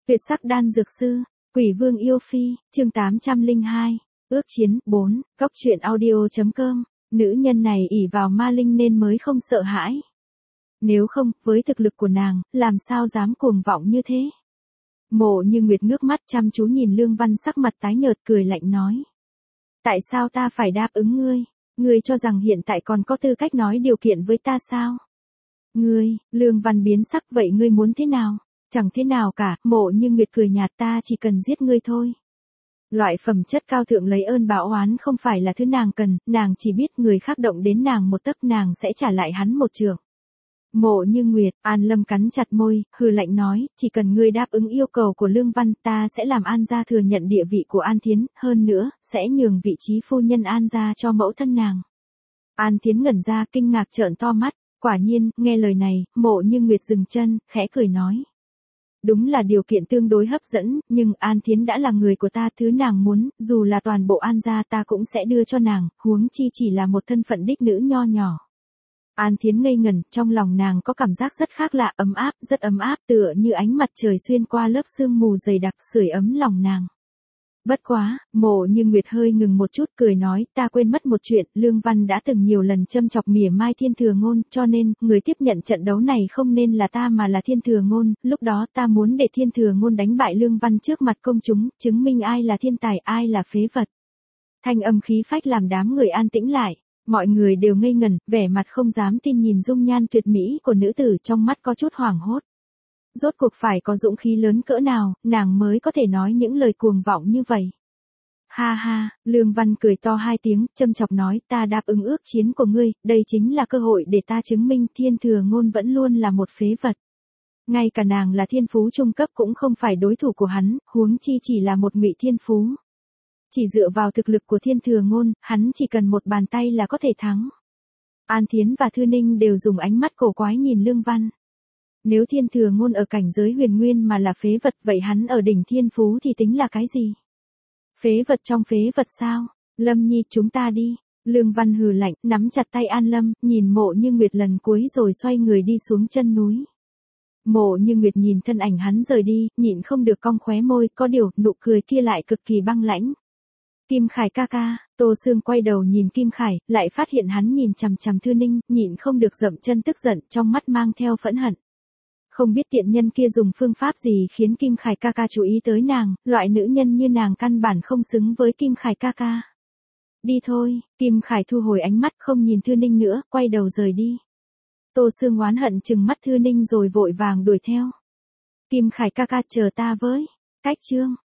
Tuyệt sắc đan dược sư, Quỷ Vương yêu phi, chương 802, ước chiến, 4, góc truyện audio.com, nữ nhân này ỷ vào ma linh nên mới không sợ hãi. Nếu không, với thực lực của nàng, làm sao dám cuồng vọng như thế? Mộ Như Nguyệt ngước mắt chăm chú nhìn Lương Văn sắc mặt tái nhợt cười lạnh nói. Tại sao ta phải đáp ứng ngươi? Ngươi cho rằng hiện tại còn có tư cách nói điều kiện với ta sao? Ngươi, Lương Văn biến sắc vậy ngươi muốn thế nào? Chẳng thế nào cả, Mộ Như Nguyệt cười nhạt ta chỉ cần giết ngươi thôi. Loại phẩm chất cao thượng lấy ơn báo oán không phải là thứ nàng cần, nàng chỉ biết người khác động đến nàng một tấc nàng sẽ trả lại hắn một trường. Mộ Như Nguyệt, An Lâm cắn chặt môi, hừ lạnh nói, chỉ cần ngươi đáp ứng yêu cầu của Lương Văn ta sẽ làm An gia thừa nhận địa vị của An Thiến, hơn nữa, sẽ nhường vị trí phu nhân An gia cho mẫu thân nàng. An Thiến ngẩn ra kinh ngạc trợn to mắt, quả nhiên, nghe lời này, Mộ Như Nguyệt dừng chân, khẽ cười nói. Đúng là điều kiện tương đối hấp dẫn, nhưng An Thiến đã là người của ta, thứ nàng muốn, dù là toàn bộ An gia ta cũng sẽ đưa cho nàng, huống chi chỉ là một thân phận đích nữ nho nhỏ. An Thiến ngây ngẩn, trong lòng nàng có cảm giác rất khác lạ, ấm áp, rất ấm áp, tựa như ánh mặt trời xuyên qua lớp sương mù dày đặc sưởi ấm lòng nàng. Bất quá, Mộ Như Nguyệt hơi ngừng một chút cười nói, ta quên mất một chuyện, Lương Văn đã từng nhiều lần châm chọc mỉa mai Thiên Thừa Ngôn, cho nên, người tiếp nhận trận đấu này không nên là ta mà là Thiên Thừa Ngôn, lúc đó ta muốn để Thiên Thừa Ngôn đánh bại Lương Văn trước mặt công chúng, chứng minh ai là thiên tài, ai là phế vật. Thanh âm khí phách làm đám người an tĩnh lại, mọi người đều ngây ngẩn, vẻ mặt không dám tin nhìn dung nhan tuyệt mỹ của nữ tử trong mắt có chút hoảng hốt. Rốt cuộc phải có dũng khí lớn cỡ nào, nàng mới có thể nói những lời cuồng vọng như vậy. Ha ha, Lương Văn cười to hai tiếng, châm chọc nói, ta đáp ứng ước chiến của ngươi, đây chính là cơ hội để ta chứng minh Thiên Thừa Ngôn vẫn luôn là một phế vật. Ngay cả nàng là thiên phú trung cấp cũng không phải đối thủ của hắn, huống chi chỉ là một ngụy thiên phú. Chỉ dựa vào thực lực của Thiên Thừa Ngôn, hắn chỉ cần một bàn tay là có thể thắng. An Thiến và Thư Ninh đều dùng ánh mắt cổ quái nhìn Lương Văn. Nếu Thiên Thừa Ngôn ở cảnh giới huyền nguyên mà là phế vật vậy hắn ở đỉnh thiên phú thì tính là cái gì? Phế vật trong phế vật sao? Lâm Nhi chúng ta đi. Lương Văn hừ lạnh, nắm chặt tay An Lâm, nhìn Mộ Như Nguyệt lần cuối rồi xoay người đi xuống chân núi. Mộ Như Nguyệt nhìn thân ảnh hắn rời đi, nhịn không được cong khóe môi, có điều, nụ cười kia lại cực kỳ băng lãnh. Kim Khải ca ca, Tô Sương quay đầu nhìn Kim Khải, lại phát hiện hắn nhìn chằm chằm Thư Ninh, nhịn không được dậm chân tức giận, trong mắt mang theo phẫn hận. Không biết tiện nhân kia dùng phương pháp gì khiến Kim Khải ca ca chú ý tới nàng, loại nữ nhân như nàng căn bản không xứng với Kim Khải ca ca. Đi thôi, Kim Khải thu hồi ánh mắt không nhìn Thư Ninh nữa, quay đầu rời đi. Tô Sương oán hận trừng mắt Thư Ninh rồi vội vàng đuổi theo. Kim Khải ca ca chờ ta với. Cách chương.